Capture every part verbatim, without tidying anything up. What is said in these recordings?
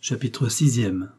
Chapitre sixième.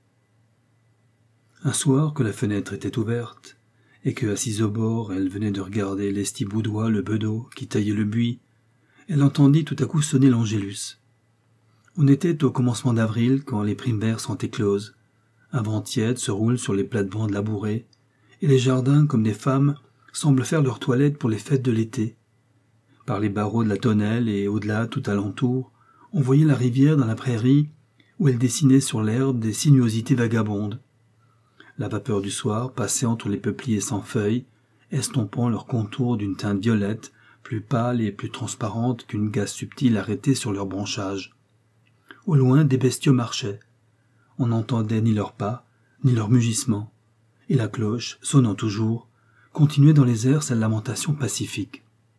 Un soir que la fenêtre était ouverte, et que, assise au bord, elle venait de regarder Lestiboudois le bedeau qui taillait le buis, elle entendit tout à coup sonner l'Angélus. On était au commencement d'avril quand les primaires sont écloses. Un vent tiède se roule sur les plates-bandes labourées, et les jardins, comme des femmes, semblent faire leur toilette pour les fêtes de l'été. Par les barreaux de la tonnelle et au-delà tout alentour, on voyait la rivière dans la prairie, où elle dessinait sur l'herbe des sinuosités vagabondes. La vapeur du soir passait entre les peupliers sans feuilles, estompant leurs contours d'une teinte violette, plus pâle et plus transparente qu'une gaze subtile arrêtée sur leurs branchages. Au loin, des bestiaux marchaient. On n'entendait ni leurs pas, ni leurs mugissements, et la cloche, sonnant toujours, continuait dans les airs sa lamentation pacifique.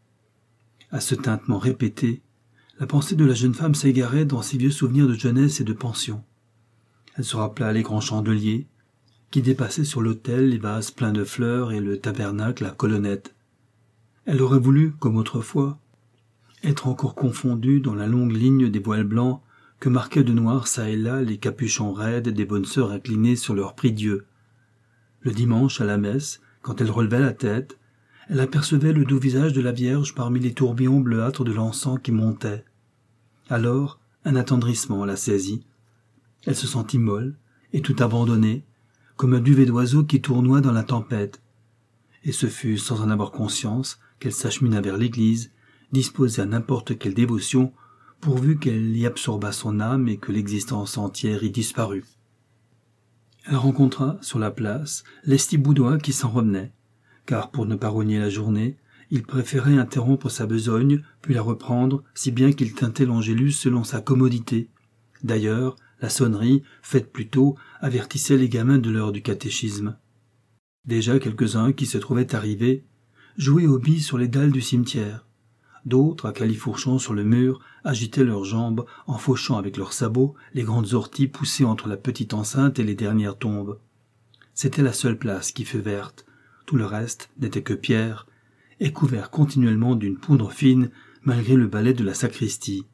À ce tintement répété, la pensée de la jeune femme s'égarait dans ses vieux souvenirs de jeunesse et de pension. Elle se rappela les grands chandeliers, qui dépassaient sur l'autel les vases pleins de fleurs et le tabernacle à colonnettes. Elle aurait voulu, comme autrefois, être encore confondue dans la longue ligne des voiles blancs que marquaient de noir çà et là les capuchons raides des bonnes sœurs inclinées sur leur prie-dieu. Le dimanche, à la messe, quand elle relevait la tête, elle apercevait le doux visage de la Vierge parmi les tourbillons bleuâtres de l'encens qui montait. Alors, un attendrissement la saisit. Elle se sentit molle et tout abandonnée, comme un duvet d'oiseau qui tournoie dans la tempête. Et ce fut sans en avoir conscience qu'elle s'achemina vers l'église, disposée à n'importe quelle dévotion, pourvu qu'elle y absorbât son âme et que l'existence entière y disparût. Elle rencontra, sur la place, Lestiboudois qui s'en revenait, car pour ne pas rogner la journée, il préférait interrompre sa besogne, puis la reprendre, si bien qu'il tintait l'Angélus selon sa commodité. D'ailleurs, la sonnerie, faite plus tôt, avertissait les gamins de l'heure du catéchisme. Déjà quelques-uns qui se trouvaient arrivés jouaient aux billes sur les dalles du cimetière. D'autres, à califourchon sur le mur, agitaient leurs jambes en fauchant avec leurs sabots les grandes orties poussées entre la petite enceinte et les dernières tombes. C'était la seule place qui fut verte. Tout le reste n'était que pierre, et couvert continuellement d'une poudre fine malgré le balai de la sacristie.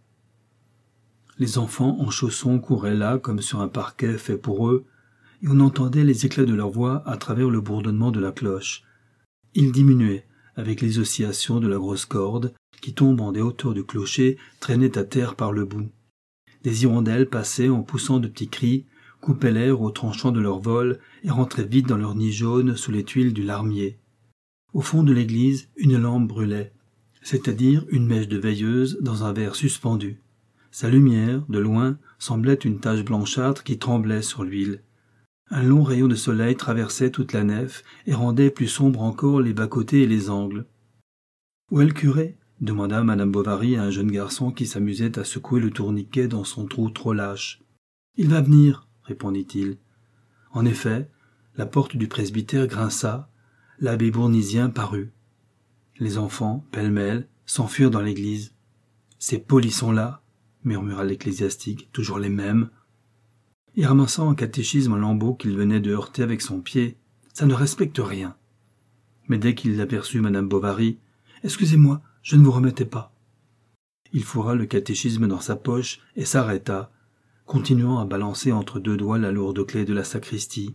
Les enfants en chaussons couraient là comme sur un parquet fait pour eux, et on entendait les éclats de leur voix à travers le bourdonnement de la cloche. Ils diminuaient avec les oscillations de la grosse corde qui, tombant des hauteurs du clocher, traînait à terre par le bout. Des hirondelles passaient en poussant de petits cris, coupaient l'air au tranchant de leur vol et rentraient vite dans leur nid jaune sous les tuiles du larmier. Au fond de l'église, une lampe brûlait, c'est-à-dire une mèche de veilleuse dans un verre suspendu. Sa lumière, de loin, semblait une tache blanchâtre qui tremblait sur l'huile. Un long rayon de soleil traversait toute la nef et rendait plus sombres encore les bas-côtés et les angles. « Où est le curé ?» demanda madame Bovary à un jeune garçon qui s'amusait à secouer le tourniquet dans son trou trop lâche. « Il va venir, » répondit-il. En effet, la porte du presbytère grinça, l'abbé bournisien parut. Les enfants, pêle-mêle, s'enfuirent dans l'église. « Ces polissons-là » murmura l'ecclésiastique, « toujours les mêmes. » Et ramassant un catéchisme en lambeaux qu'il venait de heurter avec son pied, « Ça ne respecte rien. » Mais dès qu'il aperçut madame Bovary, « Excusez-moi, je ne vous remettais pas. » Il fourra le catéchisme dans sa poche et s'arrêta, continuant à balancer entre deux doigts la lourde clé de la sacristie.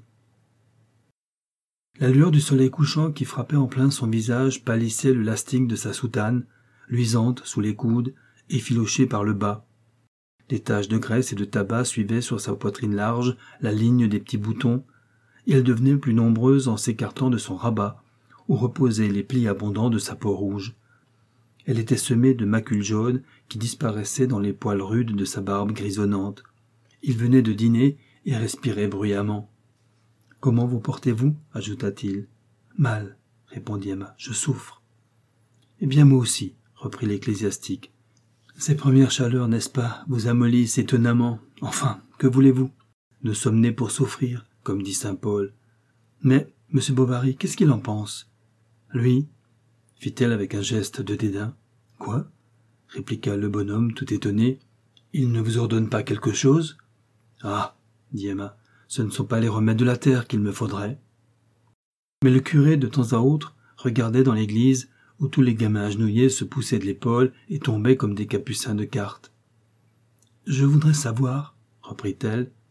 La lueur du soleil couchant qui frappait en plein son visage pâlissait le lasting de sa soutane, luisante sous les coudes, effilochée par le bas. Des taches de graisse et de tabac suivaient sur sa poitrine large la ligne des petits boutons, et elles devenaient plus nombreuses en s'écartant de son rabat, où reposaient les plis abondants de sa peau rouge. Elle était semée de macules jaunes qui disparaissaient dans les poils rudes de sa barbe grisonnante. Il venait de dîner et respirait bruyamment. « Comment vous portez-vous » ajouta-t-il. « Mal, » répondit Emma, « je souffre. »« Eh bien moi aussi, » reprit l'ecclésiastique. « Ces premières chaleurs, n'est-ce pas, vous amollissent étonnamment. Enfin, que voulez-vous ? Nous sommes nés pour souffrir, comme dit saint Paul. Mais, monsieur Bovary, qu'est-ce qu'il en pense ? Lui, fit-elle avec un geste de dédain. « Quoi ?» répliqua le bonhomme tout étonné. « Il ne vous ordonne pas quelque chose ?»« Ah !» dit Emma, « ce ne sont pas les remèdes de la terre qu'il me faudrait. » Mais le curé, de temps à autre, regardait dans l'église où tous les gamins agenouillés se poussaient de l'épaule et tombaient comme des capucins de cartes. « Je voudrais savoir, reprit-elle,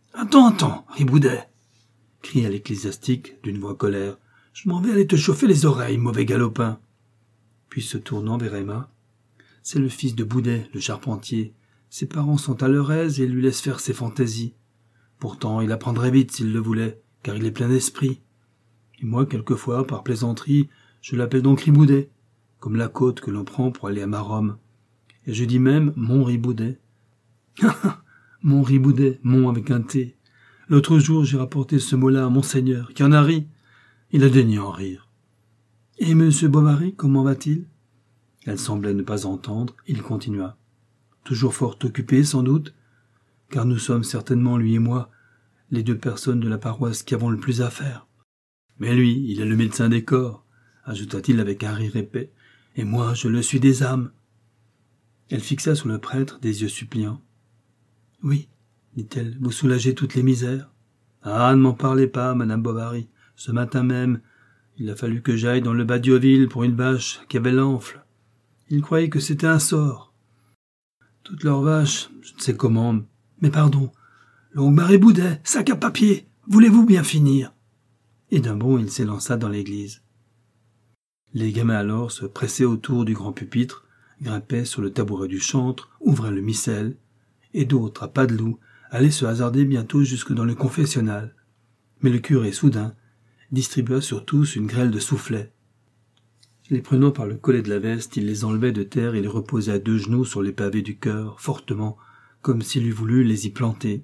« Attends, attends, Riboudet !» cria l'ecclésiastique d'une voix colère. « Je m'en vais aller te chauffer les oreilles, mauvais galopin !» Puis se tournant vers Emma, « C'est le fils de Boudet, le charpentier. Ses parents sont à leur aise et lui laissent faire ses fantaisies. Pourtant, il apprendrait vite s'il le voulait, car il est plein d'esprit. Et moi, quelquefois, par plaisanterie, je l'appelle donc Riboudet, comme la côte que l'on prend pour aller à Maromme. Et je dis même mon Riboudet. Mon Riboudet, mon avec un T. L'autre jour, j'ai rapporté ce mot-là à Monseigneur, qui en a ri. Il a daigné en rire. « Et monsieur Bovary, comment va-t-il » Elle semblait ne pas entendre, il continua. « Toujours fort occupé, sans doute, car nous sommes certainement, lui et moi, les deux personnes de la paroisse qui avons le plus à faire. Mais lui, il est le médecin des corps, ajouta-t-il avec un rire épais, et moi, je le suis des âmes. » Elle fixa sur le prêtre des yeux suppliants. « Oui, dit-elle, vous soulagez toutes les misères. »« Ah, ne m'en parlez pas, madame Bovary. Ce matin même, il a fallu que j'aille dans le bas d'Yoville pour une vache qui avait l'enfle. Ils croyaient que c'était un sort. Toutes leurs vaches, je ne sais comment, mais pardon, l'oncle Marie Boudet, sac à papier, voulez-vous bien finir ?» Et d'un bond, il s'élança dans l'église. Les gamins alors se pressaient autour du grand pupitre, grimpaient sur le tabouret du chantre, ouvraient le missel, et d'autres, à pas de loup, allaient se hasarder bientôt jusque dans le confessionnal. Mais le curé, soudain, distribua sur tous une grêle de soufflets. Les prenant par le collet de la veste, il les enlevait de terre et les reposait à deux genoux sur les pavés du chœur, fortement, comme s'il eût voulu les y planter.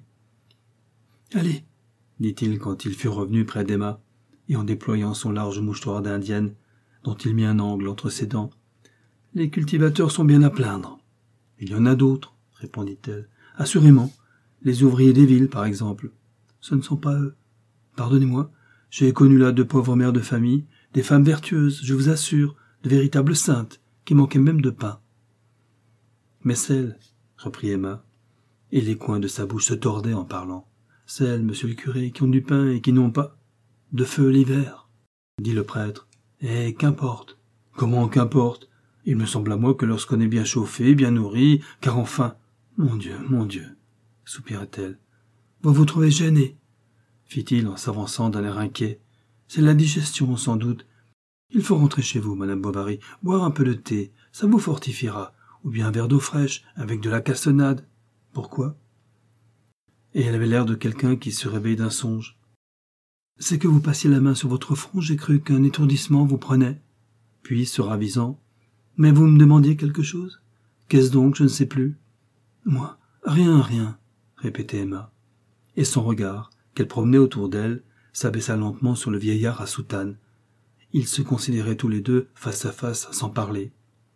« Allez, dit-il quand il fut revenu près d'Emma, et en déployant son large mouchoir d'indienne, dont il mit un angle entre ses dents. « Les cultivateurs sont bien à plaindre. »« Il y en a d'autres, répondit-elle. « Assurément, les ouvriers des villes, par exemple. Ce ne sont pas eux. Pardonnez-moi, j'ai connu là de pauvres mères de famille, des femmes vertueuses, je vous assure, de véritables saintes, qui manquaient même de pain. »« Mais celles, reprit Emma, et les coins de sa bouche se tordaient en parlant, celles, monsieur le curé, qui ont du pain et qui n'ont pas de feu l'hiver, dit le prêtre. Eh, qu'importe. Comment qu'importe? Il me semble à moi que lorsqu'on est bien chauffé, bien nourri, car enfin, mon Dieu, mon Dieu, soupira-t-elle. Vous vous trouvez gêné, fit-il en s'avançant d'un air inquiet. C'est la digestion, sans doute. Il faut rentrer chez vous, madame Bovary, boire un peu de thé, ça vous fortifiera, ou bien un verre d'eau fraîche, avec de la cassonade. Pourquoi? Et elle avait l'air de quelqu'un qui se réveille d'un songe. C'est que vous passiez la main sur votre front, j'ai cru qu'un étourdissement vous prenait. Puis, se ravisant, mais vous me demandiez quelque chose? Qu'est-ce donc, je ne sais plus. Moi, rien, rien, répétait Emma. Et son regard, qu'elle promenait autour d'elle, s'abaissa lentement sur le vieillard à soutane. Ils se considéraient tous les deux face à face, sans parler.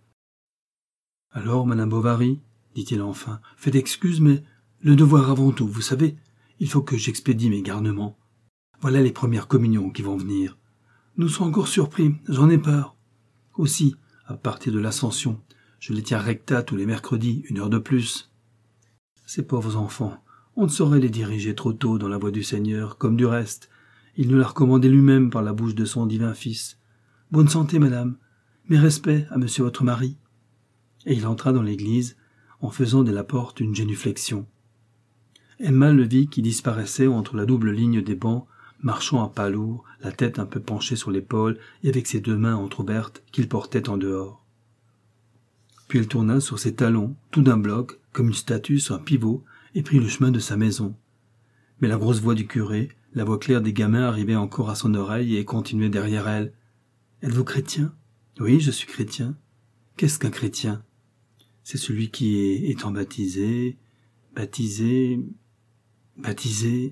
Alors, madame Bovary, dit-il enfin, faites excuse, mais le devoir avant tout, vous savez, il faut que j'expédie mes garnements. Voilà les premières communions qui vont venir. Nous serons encore surpris, j'en ai peur. Aussi, à partir de l'Ascension, je les tiens recta tous les mercredis, une heure de plus. Ces pauvres enfants, on ne saurait les diriger trop tôt dans la voie du Seigneur, comme du reste. Il nous l'a recommandé lui-même par la bouche de son divin Fils. Bonne santé, madame. Mes respects à monsieur votre mari. Et il entra dans l'église, en faisant de la porte une génuflexion. Emma le vit qui disparaissait entre la double ligne des bancs, marchant à pas lourds, la tête un peu penchée sur l'épaule et avec ses deux mains entr'ouvertes qu'il portait en dehors. Puis elle tourna sur ses talons, tout d'un bloc, comme une statue sur un pivot, et prit le chemin de sa maison. Mais la grosse voix du curé, la voix claire des gamins arrivait encore à son oreille et continuait derrière elle. « Êtes-vous chrétien ?»« Oui, je suis chrétien. »« Qu'est-ce qu'un chrétien ?»« C'est celui qui est étant baptisé, baptisé, baptisé... »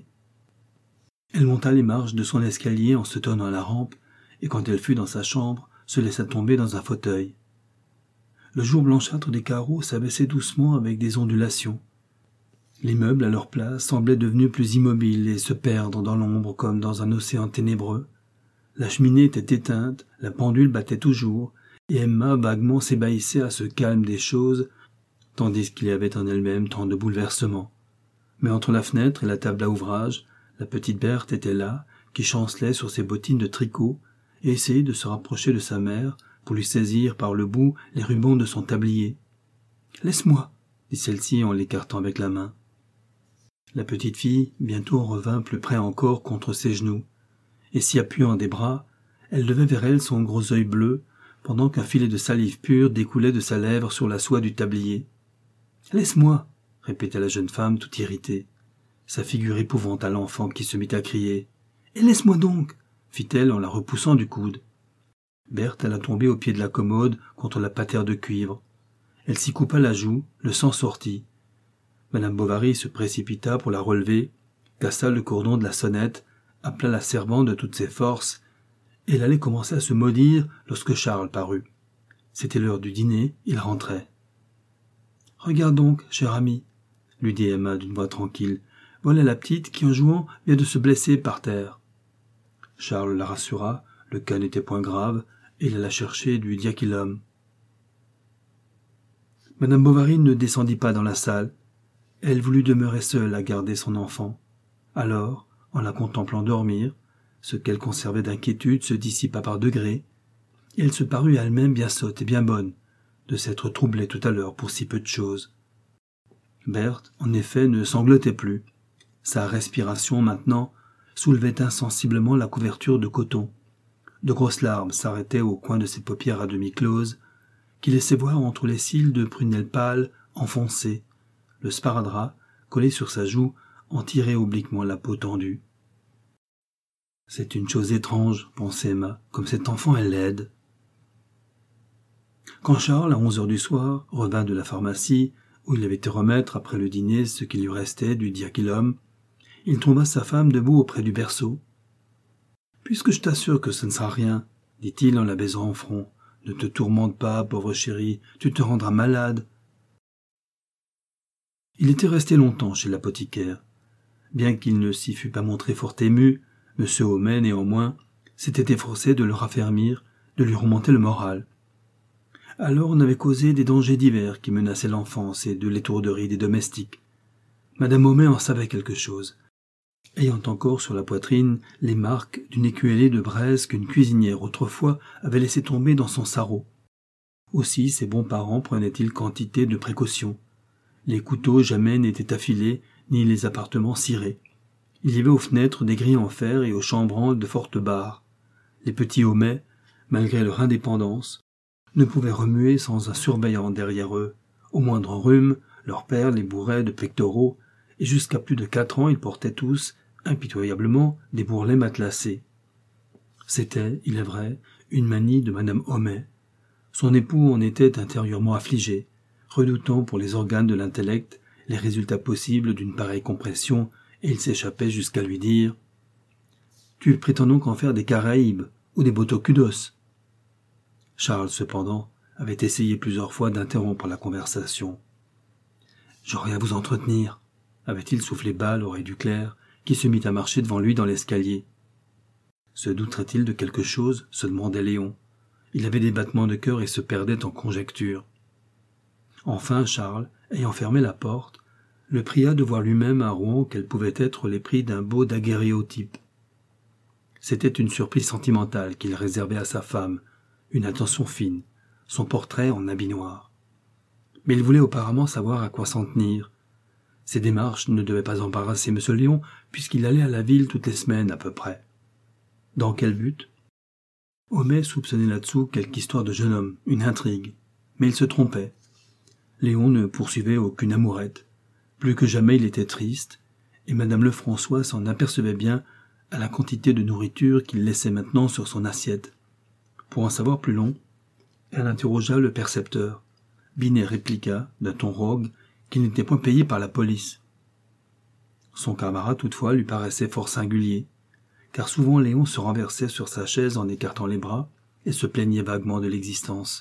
Elle monta les marches de son escalier en se tenant à la rampe, et quand elle fut dans sa chambre, se laissa tomber dans un fauteuil. Le jour blanchâtre des carreaux s'abaissait doucement avec des ondulations. Les meubles à leur place semblaient devenus plus immobiles et se perdre dans l'ombre comme dans un océan ténébreux. La cheminée était éteinte, la pendule battait toujours, et Emma vaguement s'ébahissait à ce calme des choses, tandis qu'il y avait en elle-même tant de bouleversements. Mais entre la fenêtre et la table à ouvrage, la petite Berthe était là, qui chancelait sur ses bottines de tricot, et essayait de se rapprocher de sa mère pour lui saisir par le bout les rubans de son tablier. « Laisse-moi » dit celle-ci en l'écartant avec la main. La petite fille bientôt revint plus près encore contre ses genoux, et s'y appuyant des bras, elle levait vers elle son gros œil bleu, pendant qu'un filet de salive pure découlait de sa lèvre sur la soie du tablier. « Laisse-moi » répétait la jeune femme tout irritée. Sa figure épouvanta l'enfant qui se mit à crier. « Et laisse-moi donc » fit-elle en la repoussant du coude. Berthe alla tomber au pied de la commode contre la patère de cuivre. Elle s'y coupa la joue, le sang sortit. Madame Bovary se précipita pour la relever, cassa le cordon de la sonnette, appela la servante de toutes ses forces, et elle allait commencer à se maudire lorsque Charles parut. C'était l'heure du dîner, il rentrait. « Regarde donc, cher ami, » lui dit Emma d'une voix tranquille, « voilà la petite qui, en jouant, vient de se blesser par terre. » Charles la rassura, le cas n'était point grave, et il alla chercher du diachylum. Madame Bovary ne descendit pas dans la salle. Elle voulut demeurer seule à garder son enfant. Alors, en la contemplant dormir, ce qu'elle conservait d'inquiétude se dissipa par degrés, et elle se parut à elle-même bien sotte et bien bonne de s'être troublée tout à l'heure pour si peu de choses. Berthe, en effet, ne sanglotait plus. Sa respiration, maintenant, soulevait insensiblement la couverture de coton. De grosses larmes s'arrêtaient au coin de ses paupières à demi closes, qui laissaient voir entre les cils de prunelle pâle, enfoncée, le sparadrap, collé sur sa joue, en tirait obliquement la peau tendue. « C'est une chose étrange, » pensait Emma, « comme cet enfant est laide. » Quand Charles, à onze heures du soir, revint de la pharmacie, où il avait été remettre après le dîner ce qui lui restait du diachylum, il trouva sa femme debout auprès du berceau. « Puisque je t'assure que ce ne sera rien, » dit-il en la baisant au front, « ne te tourmente pas, pauvre chérie, tu te rendras malade. » Il était resté longtemps chez l'apothicaire. Bien qu'il ne s'y fût pas montré fort ému, M. Homais, néanmoins, s'était efforcé de le raffermir, de lui remonter le moral. Alors on avait causé des dangers divers qui menaçaient l'enfance et de l'étourderie des domestiques. Madame Homais en savait quelque chose, ayant encore sur la poitrine les marques d'une écuellée de braise qu'une cuisinière autrefois avait laissé tomber dans son sarrau. Aussi ses bons parents prenaient-ils quantité de précautions. Les couteaux jamais n'étaient affilés, ni les appartements cirés. Il y avait aux fenêtres des grilles en fer et aux chambranles de fortes barres. Les petits Homais, malgré leur indépendance, ne pouvaient remuer sans un surveillant derrière eux. Au moindre rhume, leur père les bourrait de pectoraux, et jusqu'à plus de quatre ans ils portaient tous, impitoyablement, des bourrelets matelassés. C'était, il est vrai, une manie de madame Homais. Son époux en était intérieurement affligé, redoutant pour les organes de l'intellect les résultats possibles d'une pareille compression, et il s'échappait jusqu'à lui dire « Tu prétends donc en faire des Caraïbes ou des Botocudos ?» Charles, cependant, avait essayé plusieurs fois d'interrompre la conversation. « J'aurais à vous entretenir » avait-il soufflé bas à l'oreille du clerc, qui se mit à marcher devant lui dans l'escalier. Se douterait-il de quelque chose, se demandait Léon. Il avait des battements de cœur et se perdait en conjectures. Enfin Charles, ayant fermé la porte, le pria de voir lui-même à Rouen quels pouvaient être les prix d'un beau daguerréotype. C'était une surprise sentimentale qu'il réservait à sa femme, une attention fine, son portrait en habit noir. Mais il voulait auparavant savoir à quoi s'en tenir. Ses démarches ne devaient pas embarrasser M. Léon, puisqu'il allait à la ville toutes les semaines à peu près. Dans quel but? Homais soupçonnait là-dessous quelque histoire de jeune homme, une intrigue, mais il se trompait. Léon ne poursuivait aucune amourette. Plus que jamais il était triste, et madame Lefrançois s'en apercevait bien à la quantité de nourriture qu'il laissait maintenant sur son assiette. Pour en savoir plus long, elle interrogea le percepteur. Binet répliqua, d'un ton rogue, qu'il n'était point payé par la police. Son camarade, toutefois, lui paraissait fort singulier, car souvent Léon se renversait sur sa chaise en écartant les bras et se plaignait vaguement de l'existence.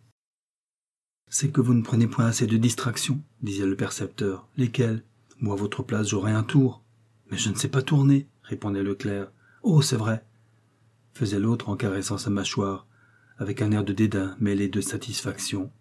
« C'est que vous ne prenez point assez de distractions, » disait le percepteur. « Lesquelles ? Moi, à votre place, j'aurais un tour. »« Mais je ne sais pas tourner, » répondait le clerc. « Oh, c'est vrai !» faisait l'autre en caressant sa mâchoire, avec un air de dédain mêlé de satisfaction.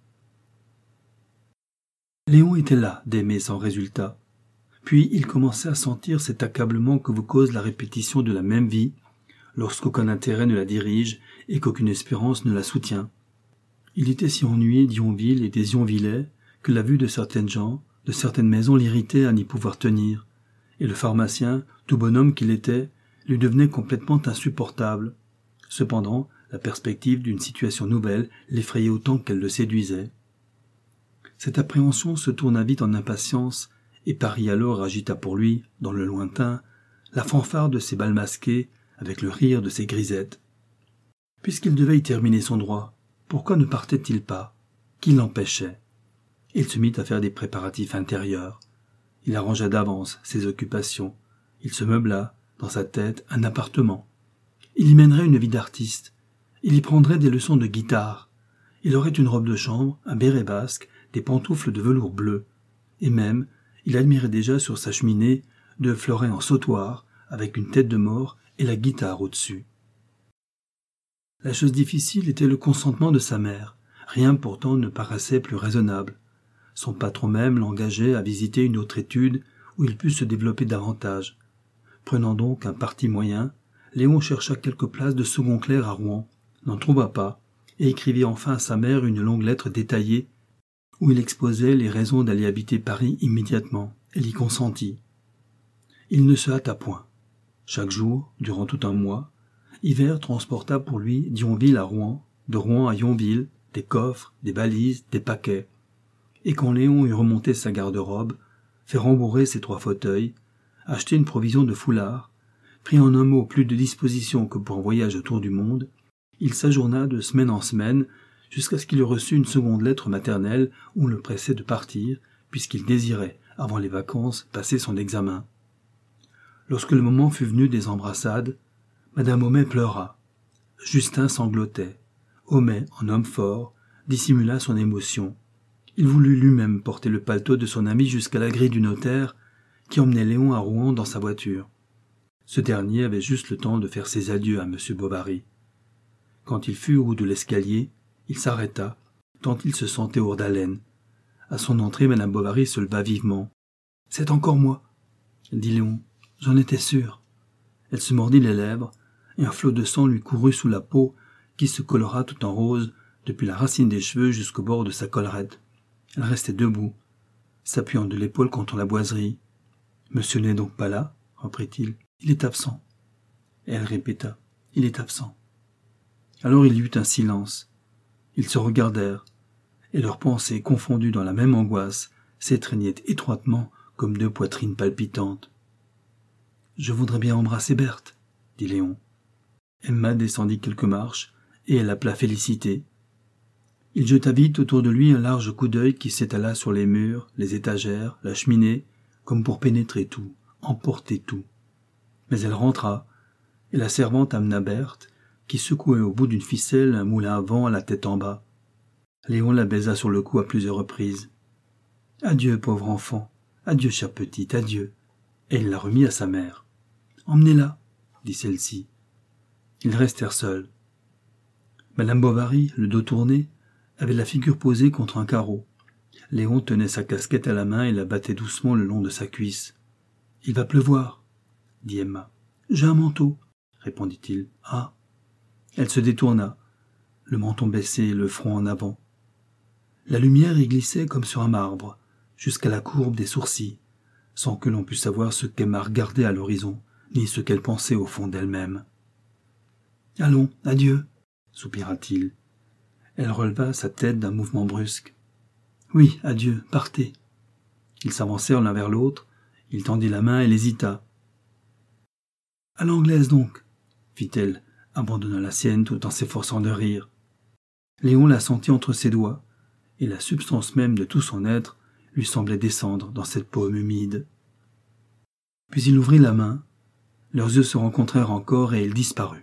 Léon était là, d'aimer sans résultat. Puis il commençait à sentir cet accablement que vous cause la répétition de la même vie, lorsqu'aucun intérêt ne la dirige et qu'aucune espérance ne la soutient. Il était si ennuyé d'Yonville et des Yonvillais que la vue de certaines gens, de certaines maisons l'irritait à n'y pouvoir tenir. et le pharmacien, tout bonhomme qu'il était, lui devenait complètement insupportable. Cependant, la perspective d'une situation nouvelle l'effrayait autant qu'elle le séduisait. Cette appréhension se tourna vite en impatience, et Paris alors agita pour lui, dans le lointain, la fanfare de ses bals masqués, avec le rire de ses grisettes. Puisqu'il devait y terminer son droit, pourquoi ne partait-il pas? Qui l'empêchait? Il se mit à faire des préparatifs intérieurs. Il arrangea d'avance ses occupations. Il se meubla, dans sa tête, un appartement. Il y mènerait une vie d'artiste. Il y prendrait des leçons de guitare. Il aurait une robe de chambre, un béret basque, des pantoufles de velours bleu. Et même, il admirait déjà sur sa cheminée deux fleurets en sautoir, avec une tête de mort et la guitare au-dessus. La chose difficile était le consentement de sa mère. Rien pourtant ne paraissait plus raisonnable. Son patron même l'engageait à visiter une autre étude où il put se développer davantage. Prenant donc un parti moyen, Léon chercha quelques places de second clerc à Rouen, n'en trouva pas, et écrivit enfin à sa mère une longue lettre détaillée où il exposait les raisons d'aller habiter Paris immédiatement. Elle y consentit. Il ne se hâta point. Chaque jour, durant tout un mois, Hivert transporta pour lui d'Yonville à Rouen, de Rouen à Yonville, des coffres, des valises, des paquets. Et quand Léon eut remonté sa garde-robe, fait rembourrer ses trois fauteuils, acheté une provision de foulards, pris en un mot plus de disposition que pour un voyage autour du monde, il s'ajourna de semaine en semaine jusqu'à ce qu'il eût reçu une seconde lettre maternelle où on le pressait de partir, puisqu'il désirait, avant les vacances, passer son examen. Lorsque le moment fut venu des embrassades, Madame Homais pleura. Justin sanglotait. Homais, en homme fort, dissimula son émotion. Il voulut lui-même porter le paletot de son ami jusqu'à la grille du notaire, qui emmenait Léon à Rouen dans sa voiture. Ce dernier avait juste le temps de faire ses adieux à M. Bovary. Quand il fut au bout de l'escalier, il s'arrêta, tant il se sentait hors d'haleine. À son entrée, Madame Bovary se leva vivement. « C'est encore moi, » dit Léon. « J'en étais sûr. » Elle se mordit les lèvres, et un flot de sang lui courut sous la peau, qui se colora tout en rose, depuis la racine des cheveux jusqu'au bord de sa collerette. Elle restait debout, s'appuyant de l'épaule contre la boiserie. « Monsieur n'est donc pas là ?» reprit-il. « Il est absent. » Et elle répéta. « Il est absent. » Alors il y eut un silence. Ils se regardèrent, et leurs pensées, confondues dans la même angoisse, s'étreignaient étroitement comme deux poitrines palpitantes. « Je voudrais bien embrasser Berthe, » dit Léon. Emma descendit quelques marches, et elle appela Félicité. Il jeta vite autour de lui un large coup d'œil qui s'étala sur les murs, les étagères, la cheminée, comme pour pénétrer tout, emporter tout. Mais elle rentra, et la servante amena Berthe, qui secouait au bout d'une ficelle un moulin à vent à la tête en bas. Léon la baisa sur le cou à plusieurs reprises. « Adieu, pauvre enfant, adieu, chère petite, adieu. » Et il la remit à sa mère. « Emmenez-la, » dit celle-ci. Ils restèrent seuls. Madame Bovary, le dos tourné, avait la figure posée contre un carreau. Léon tenait sa casquette à la main et la battait doucement le long de sa cuisse. « Il va pleuvoir, » dit Emma. « J'ai un manteau, » répondit-il. « Ah !» Elle se détourna, le menton baissé, le front en avant. La lumière y glissait comme sur un marbre, jusqu'à la courbe des sourcils, sans que l'on pût savoir ce qu'Emma regardait à l'horizon, ni ce qu'elle pensait au fond d'elle-même. « Allons, adieu !» soupira-t-il. Elle releva sa tête d'un mouvement brusque. « Oui, adieu, partez !» Ils s'avancèrent l'un vers l'autre, il tendit la main, elle hésita. « À l'anglaise donc !» fit-elle, abandonnant la sienne tout en s'efforçant de rire. Léon la sentit entre ses doigts, et la substance même de tout son être lui semblait descendre dans cette paume humide. Puis il ouvrit la main, leurs yeux se rencontrèrent encore et il disparut.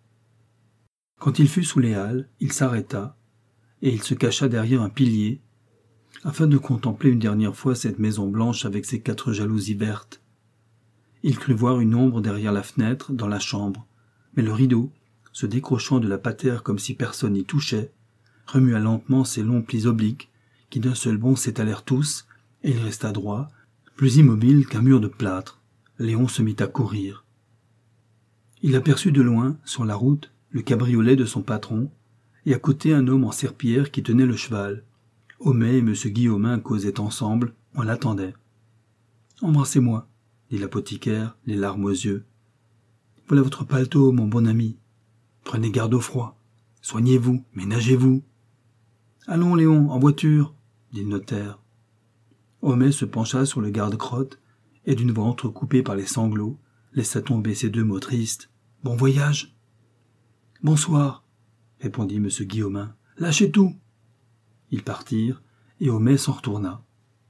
Quand il fut sous les halles, il s'arrêta, et il se cacha derrière un pilier, afin de contempler une dernière fois cette maison blanche avec ses quatre jalousies vertes. Il crut voir une ombre derrière la fenêtre, dans la chambre, mais le rideau, se décrochant de la patère comme si personne n'y touchait, remua lentement ses longs plis obliques, qui d'un seul bond s'étalèrent tous, et il resta droit, plus immobile qu'un mur de plâtre. Léon se mit à courir. Il aperçut de loin, sur la route, le cabriolet de son patron, et à côté un homme en serpillière qui tenait le cheval. Homais et M. Guillaumin causaient ensemble, on l'attendait. « Embrassez-moi, » dit l'apothicaire, les larmes aux yeux. « Voilà votre paletot, mon bon ami. Prenez garde au froid. Soignez-vous, ménagez-vous. »« Allons, Léon, en voiture, » dit le notaire. Homais se pencha sur le garde-crotte et, d'une voix entrecoupée par les sanglots, laissa tomber ces deux mots tristes. « Bon voyage !»« Bonsoir !» répondit M. Guillaumin. « Lâchez tout !» Ils partirent, et Homais s'en retourna.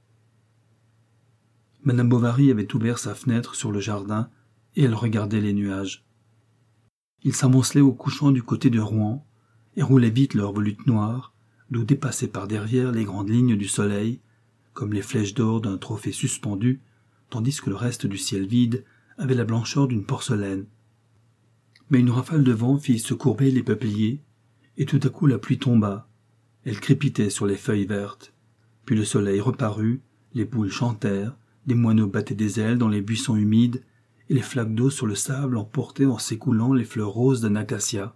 Madame Bovary avait ouvert sa fenêtre sur le jardin, et elle regardait les nuages. Ils s'amoncelaient au couchant du côté de Rouen, et roulaient vite leurs volutes noires, d'où dépassaient par derrière les grandes lignes du soleil, comme les flèches d'or d'un trophée suspendu, tandis que le reste du ciel vide avait la blancheur d'une porcelaine. Mais une rafale de vent fit se courber les peupliers, et tout à coup la pluie tomba. Elle crépitait sur les feuilles vertes. Puis le soleil reparut, les poules chantèrent, des moineaux battaient des ailes dans les buissons humides, et les flaques d'eau sur le sable emportaient en s'écoulant les fleurs roses d'un acacia.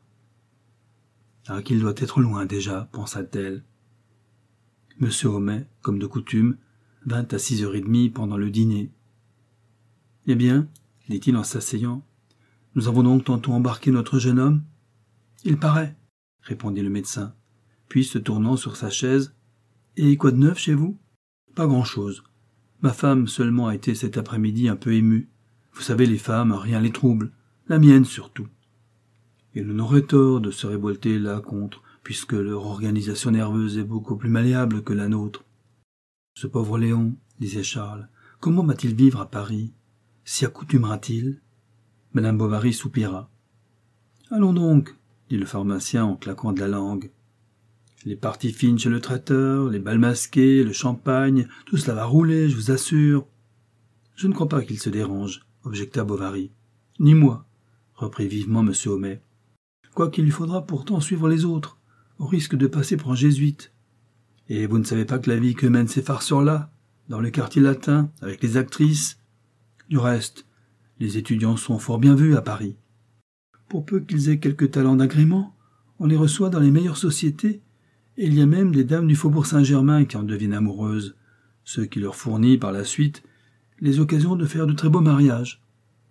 « Ah, qu'il doit être loin déjà, pensa-t-elle. » Monsieur Homais, comme de coutume, vint à six heures et demie pendant le dîner. « Eh bien, dit-il en s'asseyant, nous avons donc tantôt embarqué notre jeune homme ? » « Il paraît, » répondit le médecin, puis se tournant sur sa chaise. « Et quoi de neuf chez vous ? » ?»« Pas grand-chose. Ma femme seulement a été cet après-midi un peu émue. Vous savez, les femmes, rien les trouble, la mienne surtout. Et l'on aurait tort de se révolter là contre, puisque leur organisation nerveuse est beaucoup plus malléable que la nôtre. Ce pauvre Léon, disait Charles, comment va-t-il vivre à Paris ? S'y accoutumera-t-il ? Madame Bovary soupira. Allons donc, dit le pharmacien en claquant de la langue. Les parties fines chez le traiteur, les bals masqués, le champagne, tout cela va rouler, je vous assure. Je ne crois pas qu'il se dérange, objecta Bovary. Ni moi, reprit vivement M. Homais. Quoiqu'il lui faudra pourtant suivre les autres, au risque de passer pour un jésuite. Et vous ne savez pas que la vie que mènent ces farceurs-là, dans le quartier latin, avec les actrices. Du reste, les étudiants sont fort bien vus à Paris. Pour peu qu'ils aient quelques talents d'agrément, on les reçoit dans les meilleures sociétés, et il y a même des dames du faubourg Saint-Germain qui en deviennent amoureuses, ce qui leur fournit par la suite les occasions de faire de très beaux mariages.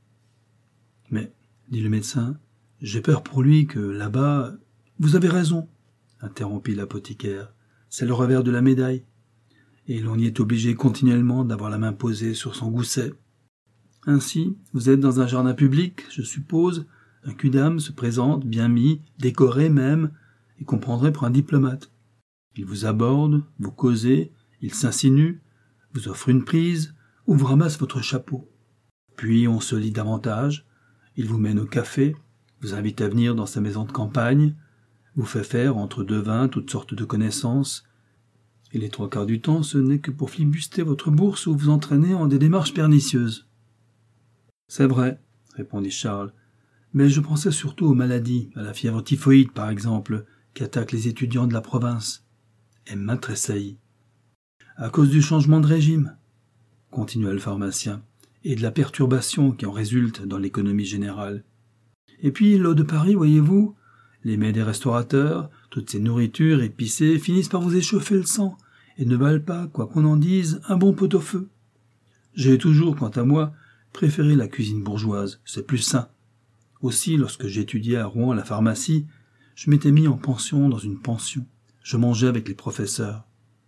Mais, dit le médecin, j'ai peur pour lui que, là-bas... Vous avez raison, interrompit l'apothicaire, c'est le revers de la médaille, et l'on y est obligé continuellement d'avoir la main posée sur son gousset. Ainsi, vous êtes dans un jardin public, je suppose, un quidam se présente, bien mis, décoré même, et qu'on prendrait pour un diplomate. Il vous aborde, vous causez, il s'insinue, vous offre une prise, ou vous ramasse votre chapeau. Puis on se lit davantage, il vous mène au café, vous invite à venir dans sa maison de campagne, vous fait faire entre deux vins toutes sortes de connaissances, et les trois quarts du temps ce n'est que pour flibuster votre bourse ou vous entraîner en des démarches pernicieuses. C'est vrai, répondit Charles, mais je pensais surtout aux maladies, à la fièvre typhoïde par exemple, qui attaque les étudiants de la province. Emma tressaillit. À cause du changement de régime, continua le pharmacien, et de la perturbation qui en résulte dans l'économie générale. Et puis l'eau de Paris, voyez-vous, les mets des restaurateurs, toutes ces nourritures épicées finissent par vous échauffer le sang, et ne valent pas, quoi qu'on en dise, un bon pot-au-feu. J'ai toujours, quant à moi, préféré la cuisine bourgeoise, c'est plus sain. Aussi, lorsque j'étudiais à Rouen à la pharmacie, je m'étais mis en pension dans une pension. Je mangeais avec les professeurs.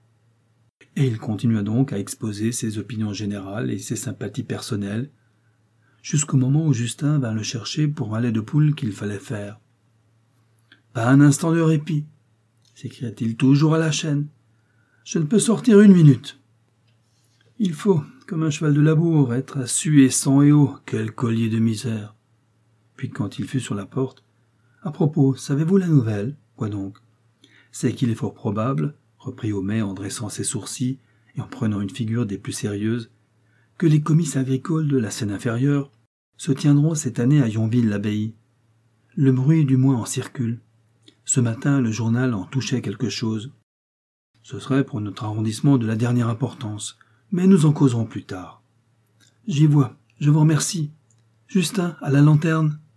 Et il continua donc à exposer ses opinions générales et ses sympathies personnelles, jusqu'au moment où Justin vint le chercher pour un lait de poule qu'il fallait faire. « Pas un instant de répit !» s'écria-t-il toujours à la chaîne. « Je ne peux sortir une minute. Il faut, comme un cheval de labour, être à suer sang et eau. Quel collier de misère !» Puis quand il fut sur la porte, « À propos, savez-vous la nouvelle ? Quoi donc ? C'est qu'il est fort probable, reprit Homais en dressant ses sourcils et en prenant une figure des plus sérieuses, que les comices agricoles de la Seine-Inférieure se tiendront cette année à Yonville-l'Abbaye. Le bruit du moins en circule. Ce matin, le journal en touchait quelque chose. Ce serait pour notre arrondissement de la dernière importance, mais nous en causerons plus tard. J'y vois, je vous remercie. Justin, à la lanterne.